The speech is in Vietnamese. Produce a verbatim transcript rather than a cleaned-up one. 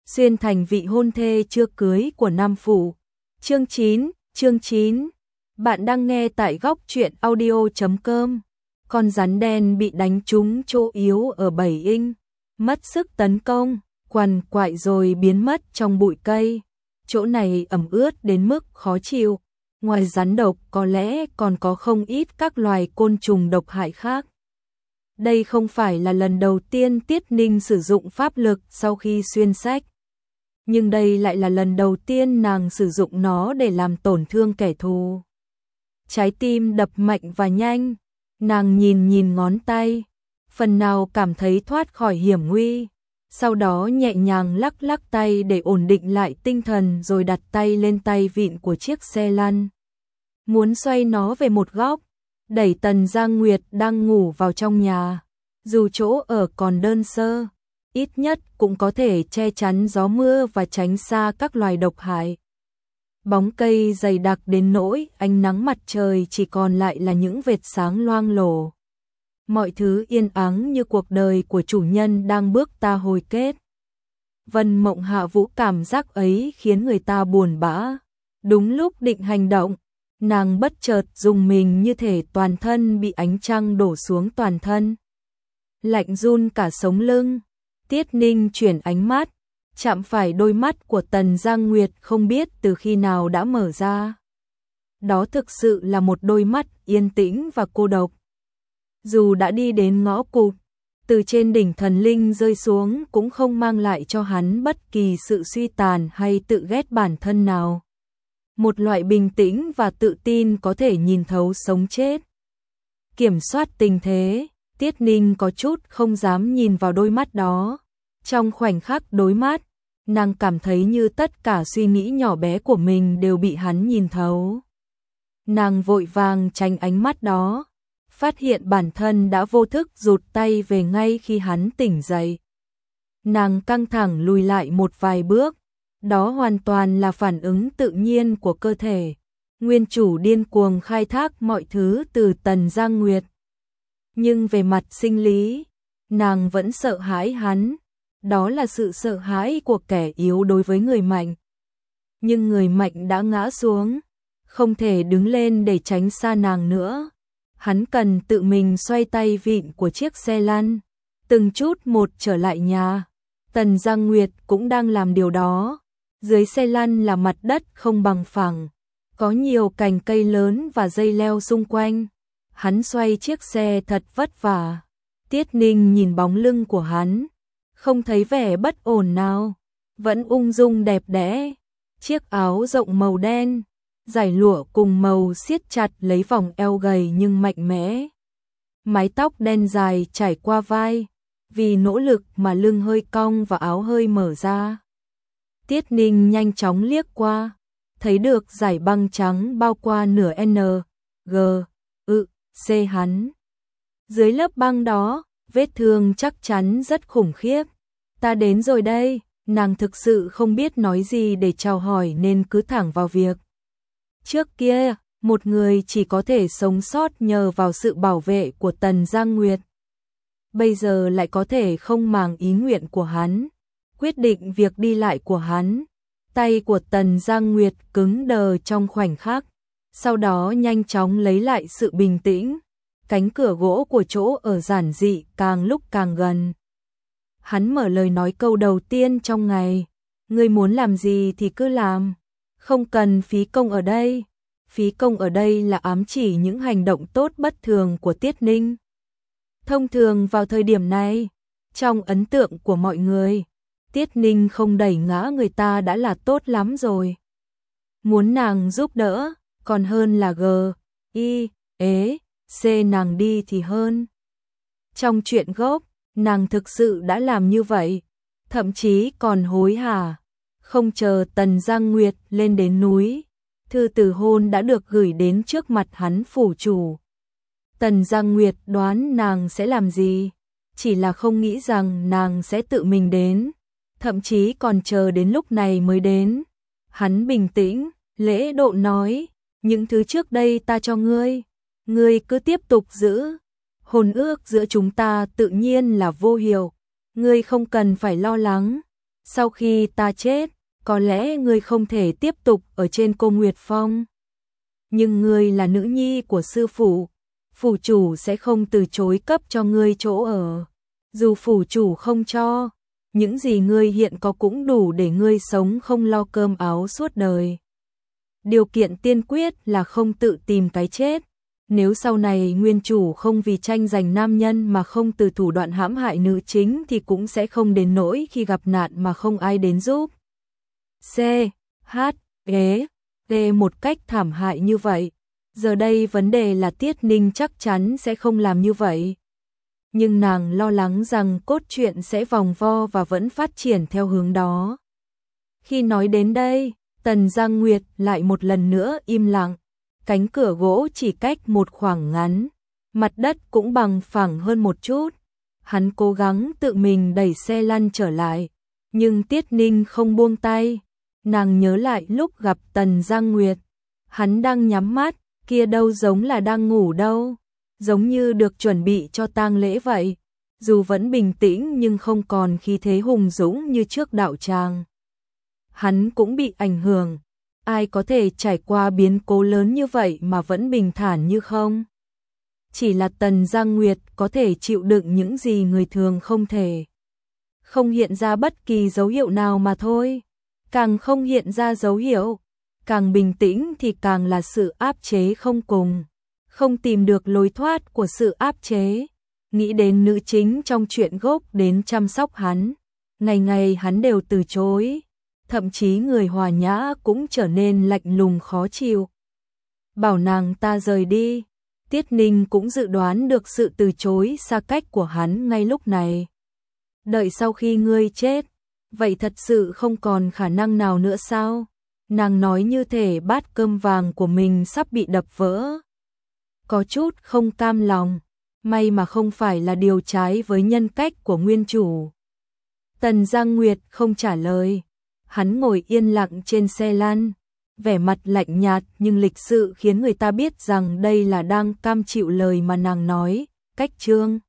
xuyên thành vị hôn thê chưa cưới của Nam Phủ. Chương chín, chương chín. Bạn đang nghe tại góc truyện audio chấm com. Con rắn đen bị đánh trúng chỗ yếu ở bảy inch, mất sức tấn công, quằn quại rồi biến mất trong bụi cây. Chỗ này ẩm ướt đến mức khó chịu. Ngoài rắn độc có lẽ còn có không ít các loài côn trùng độc hại khác. Đây không phải là lần đầu tiên Tiết Ninh sử dụng pháp lực sau khi xuyên sách. Nhưng đây lại là lần đầu tiên nàng sử dụng nó để làm tổn thương kẻ thù. Trái tim đập mạnh và nhanh, nàng nhìn nhìn ngón tay, phần nào cảm thấy thoát khỏi hiểm nguy. Sau đó nhẹ nhàng lắc lắc tay để ổn định lại tinh thần rồi đặt tay lên tay vịn của chiếc xe lăn. Muốn xoay nó về một góc, đẩy Tần Giang Nguyệt đang ngủ vào trong nhà. Dù chỗ ở còn đơn sơ, ít nhất cũng có thể che chắn gió mưa và tránh xa các loài độc hại. Bóng cây dày đặc đến nỗi ánh nắng mặt trời chỉ còn lại là những vệt sáng loang lổ. Mọi thứ yên ắng như cuộc đời của chủ nhân đang bước ta hồi kết. Vân Mộng Hạ Vũ cảm giác ấy khiến người ta buồn bã. Đúng lúc định hành động, nàng bất chợt rùng mình như thể toàn thân bị ánh trăng đổ xuống toàn thân. Lạnh run cả sống lưng. Tiết Ninh chuyển ánh mắt, chạm phải đôi mắt của Tần Giang Nguyệt không biết từ khi nào đã mở ra. Đó thực sự là một đôi mắt yên tĩnh và cô độc. Dù đã đi đến ngõ cụt, từ trên đỉnh thần linh rơi xuống cũng không mang lại cho hắn bất kỳ sự suy tàn hay tự ghét bản thân nào. Một loại bình tĩnh và tự tin có thể nhìn thấu sống chết. Kiểm soát tình thế, Tiết Ninh có chút không dám nhìn vào đôi mắt đó. Trong khoảnh khắc đối mắt, nàng cảm thấy như tất cả suy nghĩ nhỏ bé của mình đều bị hắn nhìn thấu. Nàng vội vàng tránh ánh mắt đó, phát hiện bản thân đã vô thức rụt tay về ngay khi hắn tỉnh dậy. Nàng căng thẳng lùi lại một vài bước, đó hoàn toàn là phản ứng tự nhiên của cơ thể. Nguyên chủ điên cuồng khai thác mọi thứ từ Tần Giang Nguyệt. Nhưng về mặt sinh lý, nàng vẫn sợ hãi hắn. Đó là sự sợ hãi của kẻ yếu đối với người mạnh. Nhưng người mạnh đã ngã xuống, không thể đứng lên để tránh xa nàng nữa. Hắn cần tự mình xoay tay vịn của chiếc xe lăn, từng chút một trở lại nhà. Tần Giang Nguyệt cũng đang làm điều đó. Dưới xe lăn là mặt đất không bằng phẳng, có nhiều cành cây lớn và dây leo xung quanh. Hắn xoay chiếc xe thật vất vả. Tiết Ninh nhìn bóng lưng của hắn, không thấy vẻ bất ổn nào, vẫn ung dung đẹp đẽ. Chiếc áo rộng màu đen, dải lụa cùng màu siết chặt lấy vòng eo gầy nhưng mạnh mẽ. Mái tóc đen dài trải qua vai, vì nỗ lực mà lưng hơi cong và áo hơi mở ra. Tiết Ninh nhanh chóng liếc qua, thấy được dải băng trắng bao qua nửa N, G, ự, C hắn. Dưới lớp băng đó, vết thương chắc chắn rất khủng khiếp. Ta đến rồi đây, nàng thực sự không biết nói gì để chào hỏi nên cứ thẳng vào việc. Trước kia, một người chỉ có thể sống sót nhờ vào sự bảo vệ của Tần Giang Nguyệt. Bây giờ lại có thể không màng ý nguyện của hắn, quyết định việc đi lại của hắn. Tay của Tần Giang Nguyệt cứng đờ trong khoảnh khắc, sau đó nhanh chóng lấy lại sự bình tĩnh. Cánh cửa gỗ của chỗ ở giản dị càng lúc càng gần. Hắn mở lời nói câu đầu tiên trong ngày. Ngươi muốn làm gì thì cứ làm, không cần phí công ở đây. Phí công ở đây là ám chỉ những hành động tốt bất thường của Tiết Ninh. Thông thường vào thời điểm này, trong ấn tượng của mọi người, Tiết Ninh không đẩy ngã người ta đã là tốt lắm rồi. Muốn nàng giúp đỡ, còn hơn là G, I, ế, C nàng đi thì hơn. Trong chuyện gốc, nàng thực sự đã làm như vậy, thậm chí còn hối hả. Không chờ Tần Giang Nguyệt lên đến núi, thư từ hôn đã được gửi đến trước mặt hắn phủ chủ. Tần Giang Nguyệt đoán nàng sẽ làm gì, chỉ là không nghĩ rằng nàng sẽ tự mình đến, thậm chí còn chờ đến lúc này mới đến. Hắn bình tĩnh, lễ độ nói, những thứ trước đây ta cho ngươi, ngươi cứ tiếp tục giữ. Hôn ước giữa chúng ta tự nhiên là vô hiệu, ngươi không cần phải lo lắng. Sau khi ta chết, có lẽ ngươi không thể tiếp tục ở trên Cô Nguyệt Phong. Nhưng ngươi là nữ nhi của sư phụ, phủ chủ sẽ không từ chối cấp cho ngươi chỗ ở. Dù phủ chủ không cho, những gì ngươi hiện có cũng đủ để ngươi sống không lo cơm áo suốt đời. Điều kiện tiên quyết là không tự tìm cái chết. Nếu sau này nguyên chủ không vì tranh giành nam nhân mà không từ thủ đoạn hãm hại nữ chính thì cũng sẽ không đến nỗi khi gặp nạn mà không ai đến giúp. C. H. E. T một cách thảm hại như vậy. Giờ đây vấn đề là Tiết Ninh chắc chắn sẽ không làm như vậy. Nhưng nàng lo lắng rằng cốt truyện sẽ vòng vo và vẫn phát triển theo hướng đó. Khi nói đến đây, Tần Giang Nguyệt lại một lần nữa im lặng. Cánh cửa gỗ chỉ cách một khoảng ngắn, mặt đất cũng bằng phẳng hơn một chút. Hắn cố gắng tự mình đẩy xe lăn trở lại, nhưng Tiết Ninh không buông tay. Nàng nhớ lại lúc gặp Tần Giang Nguyệt, hắn đang nhắm mắt, kia đâu giống là đang ngủ đâu, giống như được chuẩn bị cho tang lễ vậy. Dù vẫn bình tĩnh nhưng không còn khí thế hùng dũng như trước đạo tràng. Hắn cũng bị ảnh hưởng. Ai có thể trải qua biến cố lớn như vậy mà vẫn bình thản như không? Chỉ là Tần Giang Nguyệt có thể chịu đựng những gì người thường không thể. Không hiện ra bất kỳ dấu hiệu nào mà thôi. Càng không hiện ra dấu hiệu, càng bình tĩnh thì càng là sự áp chế không cùng. Không tìm được lối thoát của sự áp chế. Nghĩ đến nữ chính trong chuyện gốc đến chăm sóc hắn. Ngày ngày hắn đều từ chối. Thậm chí người hòa nhã cũng trở nên lạnh lùng khó chịu. Bảo nàng ta rời đi. Tiết Ninh cũng dự đoán được sự từ chối xa cách của hắn ngay lúc này. Đợi sau khi ngươi chết, vậy thật sự không còn khả năng nào nữa sao? Nàng nói như thể bát cơm vàng của mình sắp bị đập vỡ. Có chút không cam lòng, may mà không phải là điều trái với nhân cách của nguyên chủ. Tần Giang Nguyệt không trả lời. Hắn ngồi yên lặng trên xe lăn, vẻ mặt lạnh nhạt nhưng lịch sự khiến người ta biết rằng đây là đang cam chịu lời mà nàng nói. Cách chương